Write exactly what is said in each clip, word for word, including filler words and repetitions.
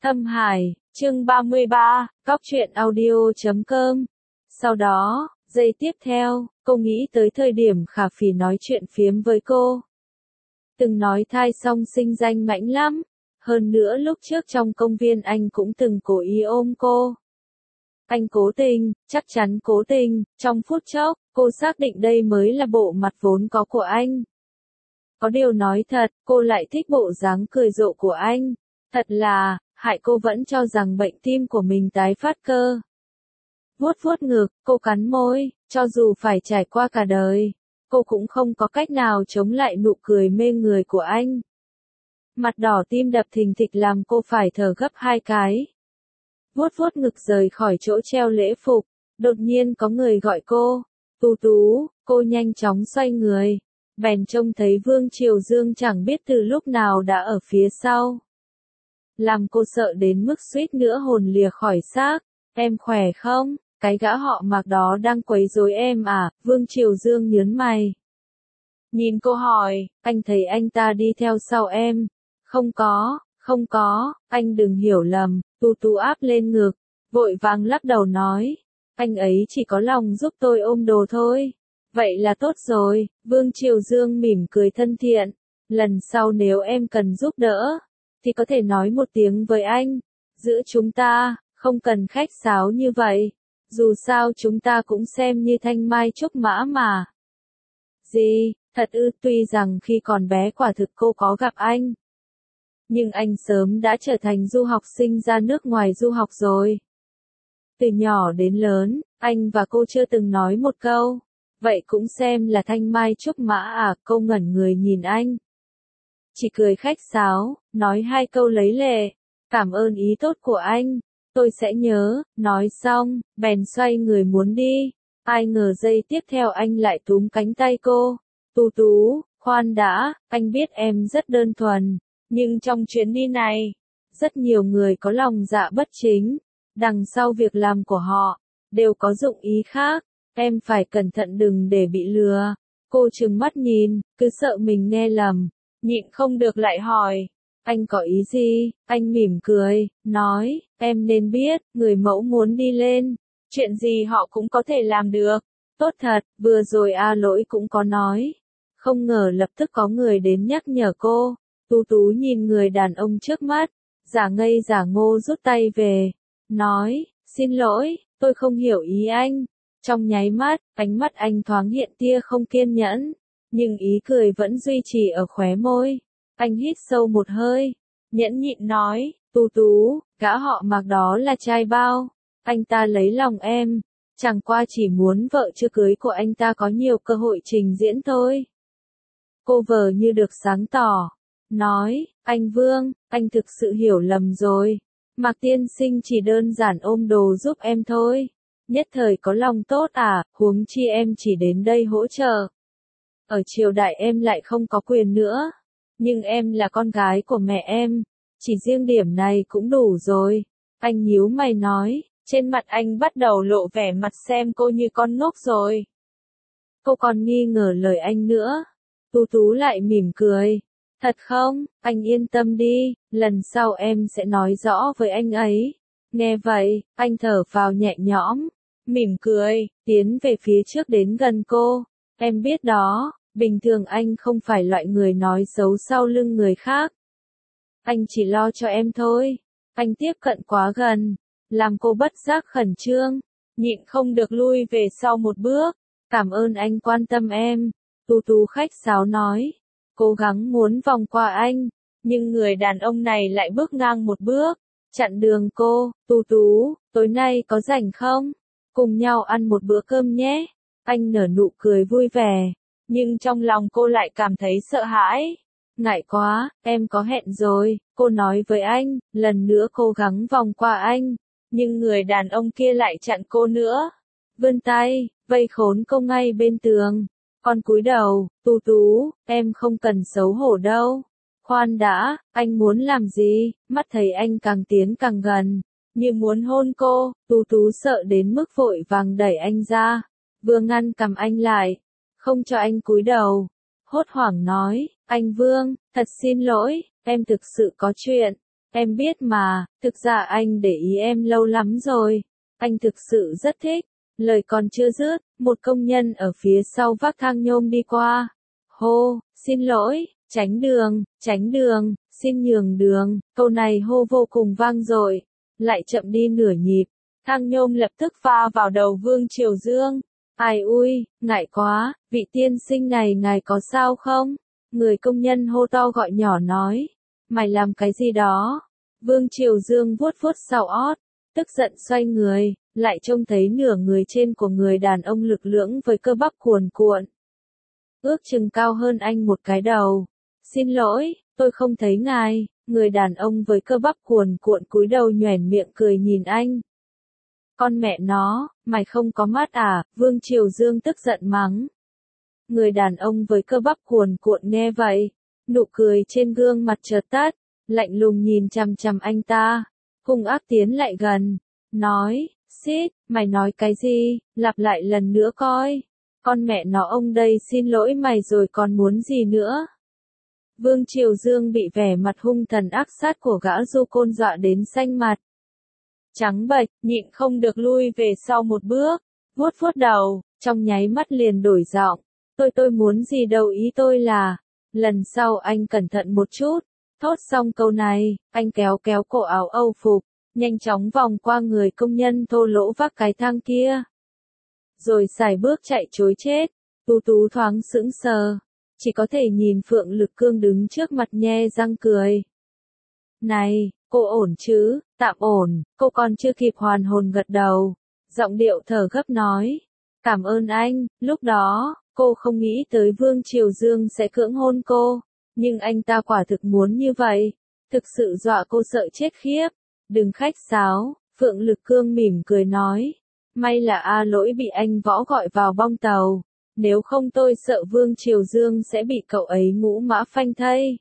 Thâm Hải, chương ba mươi ba, cóc truyện audio chấm com. Sau đó, giây tiếp theo, cô nghĩ tới thời điểm Khả Phỉ nói chuyện phiếm với cô. Từng nói thai xong sinh danh mãnh lắm. Hơn nữa lúc trước trong công viên anh cũng từng cố ý ôm cô. Anh cố tình, chắc chắn cố tình, trong phút chốc, cô xác định đây mới là bộ mặt vốn có của anh. Có điều nói thật, cô lại thích bộ dáng cười rộ của anh. Thật là, hại cô vẫn cho rằng bệnh tim của mình tái phát cơ. Vuốt vuốt ngực, cô cắn môi, cho dù phải trải qua cả đời, cô cũng không có cách nào chống lại nụ cười mê người của anh. Mặt đỏ tim đập thình thịch làm cô phải thở gấp hai cái. Vuốt vuốt ngực rời khỏi chỗ treo lễ phục, đột nhiên có người gọi cô. Tú Tú, cô nhanh chóng xoay người. Bèn trông thấy Vương Triều Dương chẳng biết từ lúc nào đã ở phía sau. Làm cô sợ đến mức suýt nữa hồn lìa khỏi xác. Em khỏe không? Cái gã họ Mạc đó đang quấy rối em à? Vương Triều Dương nhớn mày. Nhìn cô hỏi, anh thấy anh ta đi theo sau em. Không có, không có, anh đừng hiểu lầm. Tú Tú áp lên ngực, vội vàng lắc đầu nói. Anh ấy chỉ có lòng giúp tôi ôm đồ thôi. Vậy là tốt rồi. Vương Triều Dương mỉm cười thân thiện. Lần sau nếu em cần giúp đỡ, thì có thể nói một tiếng với anh. Giữa chúng ta, không cần khách sáo như vậy. Dù sao chúng ta cũng xem như thanh mai trúc mã mà. Gì, thật ư? Tuy rằng khi còn bé quả thực cô có gặp anh, nhưng anh sớm đã trở thành du học sinh ra nước ngoài du học rồi. Từ nhỏ đến lớn, anh và cô chưa từng nói một câu. Vậy cũng xem là thanh mai trúc mã à? Cô ngẩn người nhìn anh. Chỉ cười khách sáo, nói hai câu lấy lệ. Cảm ơn ý tốt của anh, tôi sẽ nhớ. Nói xong, bèn xoay người muốn đi. Ai ngờ giây tiếp theo anh lại túm cánh tay cô. Tú Tú, khoan đã, anh biết em rất đơn thuần. Nhưng trong chuyến đi này, rất nhiều người có lòng dạ bất chính. Đằng sau việc làm của họ, đều có dụng ý khác. Em phải cẩn thận đừng để bị lừa. Cô trừng mắt nhìn, cứ sợ mình nghe lầm. Nhịn không được lại hỏi. Anh có ý gì? Anh mỉm cười, nói, em nên biết, người mẫu muốn đi lên. Chuyện gì họ cũng có thể làm được. Tốt thật, vừa rồi A Lỗi cũng có nói. Không ngờ lập tức có người đến nhắc nhở cô. Tú Tú nhìn người đàn ông trước mắt, giả ngây giả ngô rút tay về. Nói, xin lỗi, tôi không hiểu ý anh. Trong nháy mắt, ánh mắt anh thoáng hiện tia không kiên nhẫn, nhưng ý cười vẫn duy trì ở khóe môi. Anh hít sâu một hơi, nhẫn nhịn nói, Tú Tú, gã họ Mạc đó là trai bao. Anh ta lấy lòng em, chẳng qua chỉ muốn vợ chưa cưới của anh ta có nhiều cơ hội trình diễn thôi. Cô vờ như được sáng tỏ, nói, anh Vương, anh thực sự hiểu lầm rồi. Mạc tiên sinh chỉ đơn giản ôm đồ giúp em thôi. Nhất thời có lòng tốt à, huống chi em chỉ đến đây hỗ trợ. Ở triều đại em lại không có quyền nữa. Nhưng em là con gái của mẹ em. Chỉ riêng điểm này cũng đủ rồi. Anh nhíu mày nói, trên mặt anh bắt đầu lộ vẻ mặt xem cô như con ngốc rồi. Cô còn nghi ngờ lời anh nữa. Tú Tú lại mỉm cười. Thật không, anh yên tâm đi, lần sau em sẽ nói rõ với anh ấy. Nghe vậy, anh thở phào nhẹ nhõm, mỉm cười, tiến về phía trước đến gần cô. Em biết đó, bình thường anh không phải loại người nói xấu sau lưng người khác. Anh chỉ lo cho em thôi. Anh tiếp cận quá gần, làm cô bất giác khẩn trương, nhịn không được lui về sau một bước. Cảm ơn anh quan tâm em. Tú Tú khách sáo nói, cố gắng muốn vòng qua anh, nhưng người đàn ông này lại bước ngang một bước, chặn đường cô. Tú Tú, tối nay có rảnh không? Cùng nhau ăn một bữa cơm nhé. Anh nở nụ cười vui vẻ, nhưng trong lòng cô lại cảm thấy sợ hãi. Ngại quá, em có hẹn rồi, cô nói với anh, lần nữa cố gắng vòng qua anh, nhưng người đàn ông kia lại chặn cô nữa. Vươn tay, vây khốn cô ngay bên tường. Con cúi đầu, Tú Tú, em không cần xấu hổ đâu. Khoan đã, anh muốn làm gì? Mắt thấy anh càng tiến càng gần, như muốn hôn cô. Tú Tú sợ đến mức vội vàng đẩy anh ra, vừa ngăn cầm anh lại, không cho anh cúi đầu. Hốt hoảng nói, anh Vương, thật xin lỗi, em thực sự có chuyện. Em biết mà, thực ra anh để ý em lâu lắm rồi. Anh thực sự rất thích. Lời còn chưa dứt, một công nhân ở phía sau vác thang nhôm đi qua. Hô, xin lỗi, tránh đường, tránh đường, xin nhường đường. Câu này hô vô cùng vang dội, lại chậm đi nửa nhịp. Thang nhôm lập tức va vào đầu Vương Triều Dương. Ai ui, ngại quá, vị tiên sinh này ngài có sao không? Người công nhân hô to gọi nhỏ nói. Mày làm cái gì đó? Vương Triều Dương vuốt vuốt sau ót, tức giận xoay người, lại trông thấy nửa người trên của người đàn ông lực lưỡng với cơ bắp cuồn cuộn. Ước chừng cao hơn anh một cái đầu. Xin lỗi, tôi không thấy ngài. Người đàn ông với cơ bắp cuồn cuộn cúi đầu nhoẻn miệng cười nhìn anh. Con mẹ nó, mày không có mắt à? Vương Triều Dương tức giận mắng. Người đàn ông với cơ bắp cuồn cuộn nghe vậy, nụ cười trên gương mặt chợt tắt, lạnh lùng nhìn chằm chằm anh ta, hung ác tiến lại gần, nói, xít, mày nói cái gì, lặp lại lần nữa coi, con mẹ nó ông đây xin lỗi mày rồi còn muốn gì nữa. Vương Triều Dương bị vẻ mặt hung thần ác sát của gã du côn dọa đến xanh mặt. Trắng bệch, nhịn không được lui về sau một bước, vuốt vuốt đầu, trong nháy mắt liền đổi giọng. Tôi tôi muốn gì đâu ý tôi là, lần sau anh cẩn thận một chút. Thốt xong câu này, anh kéo kéo cổ áo âu phục, nhanh chóng vòng qua người công nhân thô lỗ vác cái thang kia. Rồi sải bước chạy trối chết, Tú Tú thoáng sững sờ, chỉ có thể nhìn Phượng Lực Cương đứng trước mặt nhe răng cười. Này, cô ổn chứ, tạm ổn, cô còn chưa kịp hoàn hồn gật đầu, giọng điệu thở gấp nói. Cảm ơn anh, lúc đó, cô không nghĩ tới Vương Triều Dương sẽ cưỡng hôn cô, nhưng anh ta quả thực muốn như vậy, thực sự dọa cô sợ chết khiếp. Đừng khách sáo, Phượng Lực Cương mỉm cười nói. May là A Lỗi bị anh Võ gọi vào bong tàu, nếu không tôi sợ Vương Triều Dương sẽ bị cậu ấy ngũ mã phanh thây.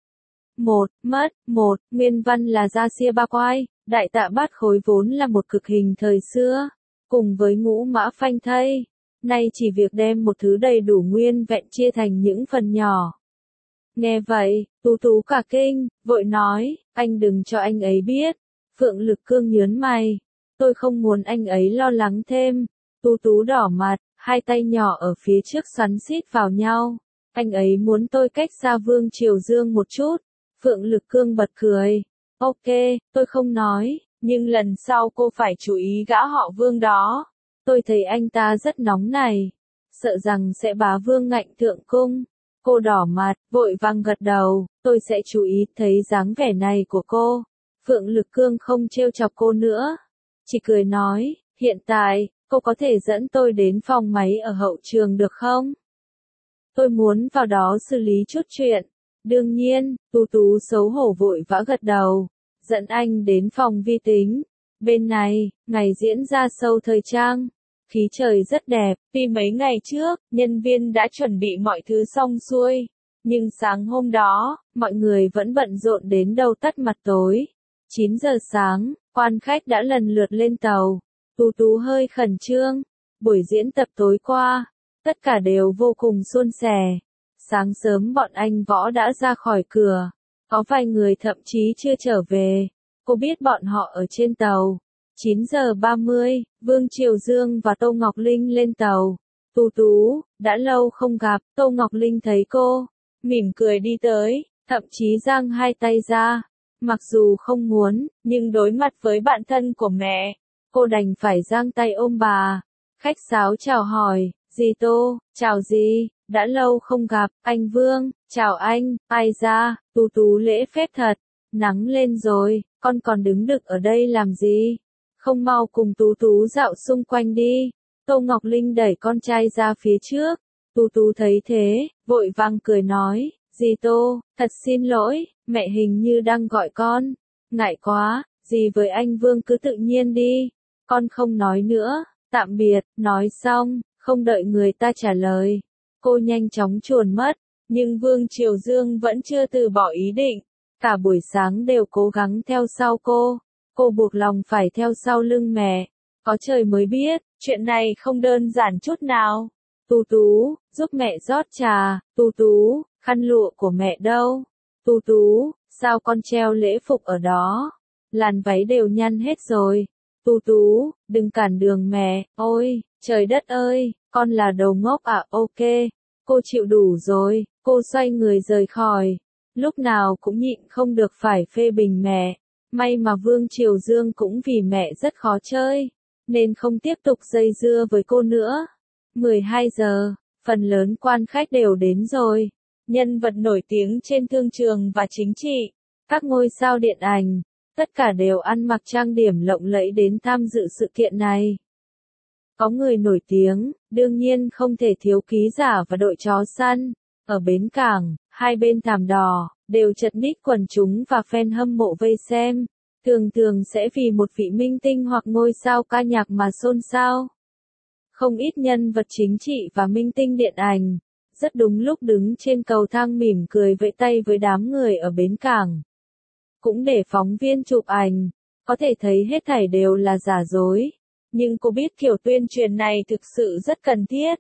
Một, mất, một, nguyên văn là Gia Sia Ba Quai, đại tạ bát khối vốn là một cực hình thời xưa, cùng với ngũ mã phanh thây, nay chỉ việc đem một thứ đầy đủ nguyên vẹn chia thành những phần nhỏ. Nghe vậy, Tú Tú cả kinh, vội nói, anh đừng cho anh ấy biết. Phượng Lực Cương nhớn mày, tôi không muốn anh ấy lo lắng thêm. Tú Tú đỏ mặt, hai tay nhỏ ở phía trước xoắn xít vào nhau. Anh ấy muốn tôi cách xa Vương Triều Dương một chút. Phượng Lực Cương bật cười. Ok, tôi không nói, nhưng lần sau cô phải chú ý gã họ Vương đó. Tôi thấy anh ta rất nóng này, sợ rằng sẽ bá Vương ngạnh thượng cung. Cô đỏ mặt, vội vàng gật đầu, tôi sẽ chú ý. Thấy dáng vẻ này của cô, Phượng Lực Cương không trêu chọc cô nữa, chỉ cười nói, hiện tại, cô có thể dẫn tôi đến phòng máy ở hậu trường được không? Tôi muốn vào đó xử lý chút chuyện. Đương nhiên, Tú Tú xấu hổ vội vã gật đầu, dẫn anh đến phòng vi tính. Bên này, ngày diễn ra show thời trang. Khí trời rất đẹp, vì mấy ngày trước, nhân viên đã chuẩn bị mọi thứ xong xuôi. Nhưng sáng hôm đó, mọi người vẫn bận rộn đến đầu tắt mặt tối. chín giờ sáng, quan khách đã lần lượt lên tàu. Tú Tú hơi khẩn trương. Buổi diễn tập tối qua, tất cả đều vô cùng suôn sẻ. Sáng sớm bọn anh Võ đã ra khỏi cửa. Có vài người thậm chí chưa trở về. Cô biết bọn họ ở trên tàu. chín giờ ba mươi, Vương Triều Dương và Tô Ngọc Linh lên tàu. Tú Tú, đã lâu không gặp. Tô Ngọc Linh thấy cô, mỉm cười đi tới, thậm chí giang hai tay ra. Mặc dù không muốn, nhưng đối mặt với bạn thân của mẹ, cô đành phải giang tay ôm bà. Khách sáo chào hỏi, dì Tô, chào dì, đã lâu không gặp, anh Vương, chào anh, ai ra, Tú Tú lễ phép thật, nắng lên rồi, con còn đứng đực ở đây làm gì? Không mau cùng Tú Tú dạo xung quanh đi. Tô Ngọc Linh đẩy con trai ra phía trước. Tú Tú thấy thế, vội vàng cười nói, dì Tô, thật xin lỗi, mẹ hình như đang gọi con. Ngại quá, dì với anh Vương cứ tự nhiên đi. Con không nói nữa, tạm biệt, nói xong, không đợi người ta trả lời. Cô nhanh chóng chuồn mất, nhưng Vương Triều Dương vẫn chưa từ bỏ ý định. Cả buổi sáng đều cố gắng theo sau cô. Cô buộc lòng phải theo sau lưng mẹ. Có trời mới biết, chuyện này không đơn giản chút nào. Tú Tú, giúp mẹ rót trà. Tú Tú, khăn lụa của mẹ đâu? Tú Tú, sao con treo lễ phục ở đó? Làn váy đều nhăn hết rồi. Tú Tú, đừng cản đường mẹ, ôi, trời đất ơi, con là đồ ngốc à, ok, cô chịu đủ rồi, cô xoay người rời khỏi. Lúc nào cũng nhịn không được phải phê bình mẹ. May mà Vương Triều Dương cũng vì mẹ rất khó chơi, nên không tiếp tục dây dưa với cô nữa. mười hai giờ, phần lớn quan khách đều đến rồi. Nhân vật nổi tiếng trên thương trường và chính trị, các ngôi sao điện ảnh, tất cả đều ăn mặc trang điểm lộng lẫy đến tham dự sự kiện này. Có người nổi tiếng, đương nhiên không thể thiếu ký giả và đội chó săn. Ở bến cảng, hai bên thảm đỏ, đều chật ních quần chúng và fan hâm mộ vây xem. Thường thường sẽ vì một vị minh tinh hoặc ngôi sao ca nhạc mà xôn xao. Không ít nhân vật chính trị và minh tinh điện ảnh, rất đúng lúc đứng trên cầu thang mỉm cười vẫy tay với đám người ở bến cảng. Cũng để phóng viên chụp ảnh, có thể thấy hết thảy đều là giả dối. Nhưng cô biết kiểu tuyên truyền này thực sự rất cần thiết.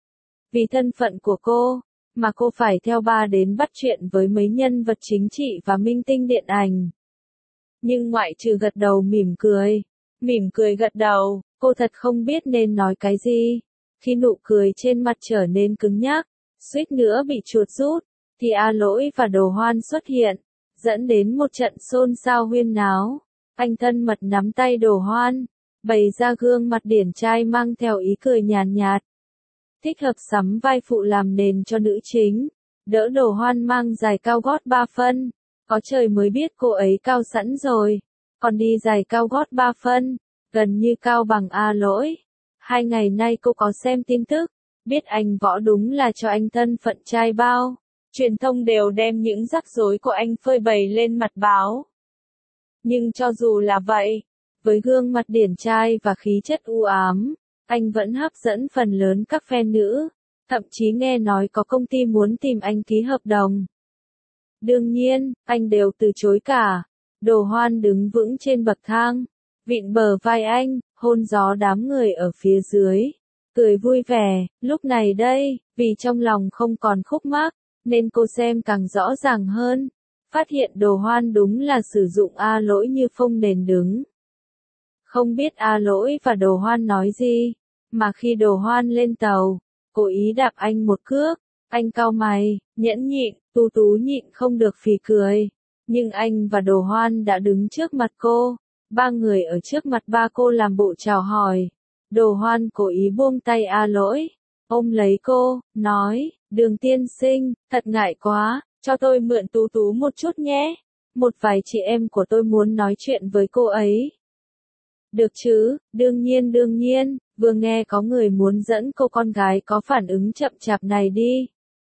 Vì thân phận của cô, mà cô phải theo ba đến bắt chuyện với mấy nhân vật chính trị và minh tinh điện ảnh. Nhưng ngoại trừ gật đầu mỉm cười, mỉm cười gật đầu, cô thật không biết nên nói cái gì. Khi nụ cười trên mặt trở nên cứng nhắc, suýt nữa bị chuột rút, thì A Lỗi và Đồ Hoan xuất hiện, dẫn đến một trận xôn xao huyên náo. Anh thân mật nắm tay Đồ Hoan, bày ra gương mặt điển trai mang theo ý cười nhàn nhạt. Thích hợp sắm vai phụ làm nền cho nữ chính, đỡ Đồ Hoan mang giày cao gót ba phân. Có trời mới biết cô ấy cao sẵn rồi, còn đi giày cao gót ba phân, gần như cao bằng A Lỗi. Hai ngày nay cô có xem tin tức, biết anh Võ đúng là cho anh thân phận trai bao. Truyền thông đều đem những rắc rối của anh phơi bày lên mặt báo. Nhưng cho dù là vậy, với gương mặt điển trai và khí chất u ám, anh vẫn hấp dẫn phần lớn các fan nữ, thậm chí nghe nói có công ty muốn tìm anh ký hợp đồng. Đương nhiên, anh đều từ chối cả. Đồ Hoan đứng vững trên bậc thang, vịn bờ vai anh, hôn gió đám người ở phía dưới, cười vui vẻ. Lúc này đây, vì trong lòng không còn khúc mắc, nên cô xem càng rõ ràng hơn. Phát hiện Đồ Hoan đúng là sử dụng A Lỗi như phông nền đứng. Không biết A Lỗi và Đồ Hoan nói gì, mà khi Đồ Hoan lên tàu, cố ý đạp anh một cước. Anh cau mày, nhẫn nhịn, Tú Tú nhịn không được phì cười. Nhưng anh và Đồ Hoan đã đứng trước mặt cô. Ba người ở trước mặt ba cô làm bộ chào hỏi. Đồ Hoan cố ý buông tay A Lỗi, ôm lấy cô, nói, Đường tiên sinh, thật ngại quá, cho tôi mượn Tú Tú một chút nhé. Một vài chị em của tôi muốn nói chuyện với cô ấy. Được chứ, đương nhiên đương nhiên, vừa nghe có người muốn dẫn cô con gái có phản ứng chậm chạp này đi.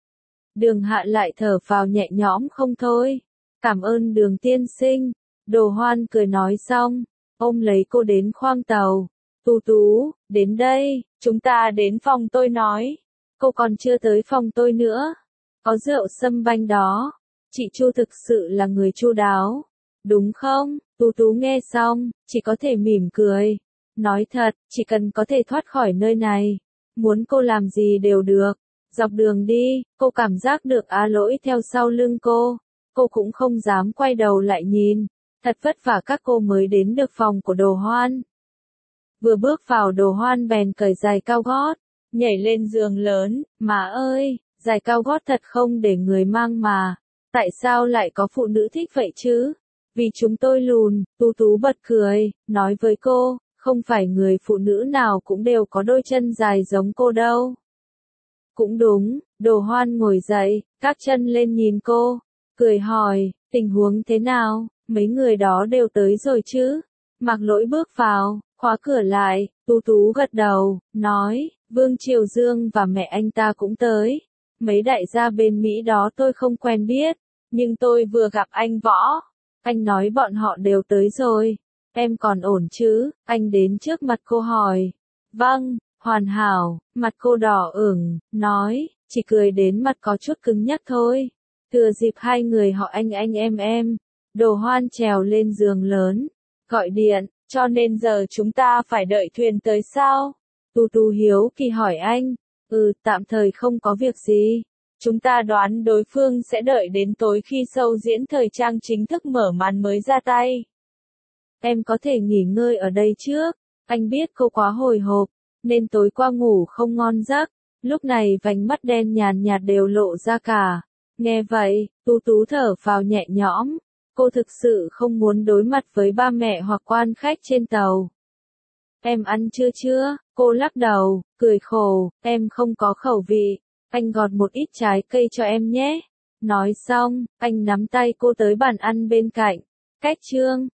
Đường Hạ lại thở phào nhẹ nhõm không thôi. Cảm ơn Đường tiên sinh. Đồ Hoan cười nói xong, ôm lấy cô đến khoang tàu. Tú Tú, đến đây, chúng ta đến phòng tôi nói. Cô còn chưa tới phòng tôi nữa. Có rượu sâm banh đó. Chị Chu thực sự là người chu đáo. Đúng không? Tú Tú nghe xong, chỉ có thể mỉm cười. Nói thật, chỉ cần có thể thoát khỏi nơi này, muốn cô làm gì đều được. Dọc đường đi, cô cảm giác được A Lỗi theo sau lưng cô. Cô cũng không dám quay đầu lại nhìn. Thật vất vả các cô mới đến được phòng của Đồ Hoan. Vừa bước vào Đồ Hoan bèn cởi giày cao gót, nhảy lên giường lớn. Má ơi, giày cao gót thật không để người mang mà. Tại sao lại có phụ nữ thích vậy chứ? Vì chúng tôi lùn. Tú Tú bật cười, nói với cô, không phải người phụ nữ nào cũng đều có đôi chân dài giống cô đâu. Cũng đúng. Đồ Hoan ngồi dậy, các chân lên nhìn cô, cười hỏi, tình huống thế nào, mấy người đó đều tới rồi chứ? Mạc Lỗi bước vào, khóa cửa lại. Tú Tú gật đầu, nói, Vương Triều Dương và mẹ anh ta cũng tới. Mấy đại gia bên Mỹ đó tôi không quen biết, nhưng tôi vừa gặp anh Võ. Anh nói bọn họ đều tới rồi. Em còn ổn chứ? Anh đến trước mặt cô hỏi. Vâng, hoàn hảo. Mặt cô đỏ ửng, nói, chỉ cười đến mặt có chút cứng nhắc thôi. Thừa dịp hai người họ anh anh em em. Đồ Hoan trèo lên giường lớn, gọi điện, cho nên giờ chúng ta phải đợi thuyền tới sao? Tú Tú hiếu kỳ hỏi anh. Ừ, tạm thời không có việc gì. Chúng ta đoán đối phương sẽ đợi đến tối khi show diễn thời trang chính thức mở màn mới ra tay. Em có thể nghỉ ngơi ở đây trước. Anh biết cô quá hồi hộp, nên tối qua ngủ không ngon giấc. Lúc này vành mắt đen nhàn nhạt đều lộ ra cả. Nghe vậy, Tú Tú thở phào nhẹ nhõm. Cô thực sự không muốn đối mặt với ba mẹ hoặc quan khách trên tàu. Em ăn chưa chưa? Cô lắc đầu, cười khổ, em không có khẩu vị. Anh gọt một ít trái cây cho em nhé. Nói xong, anh nắm tay cô tới bàn ăn bên cạnh. Cách Trương,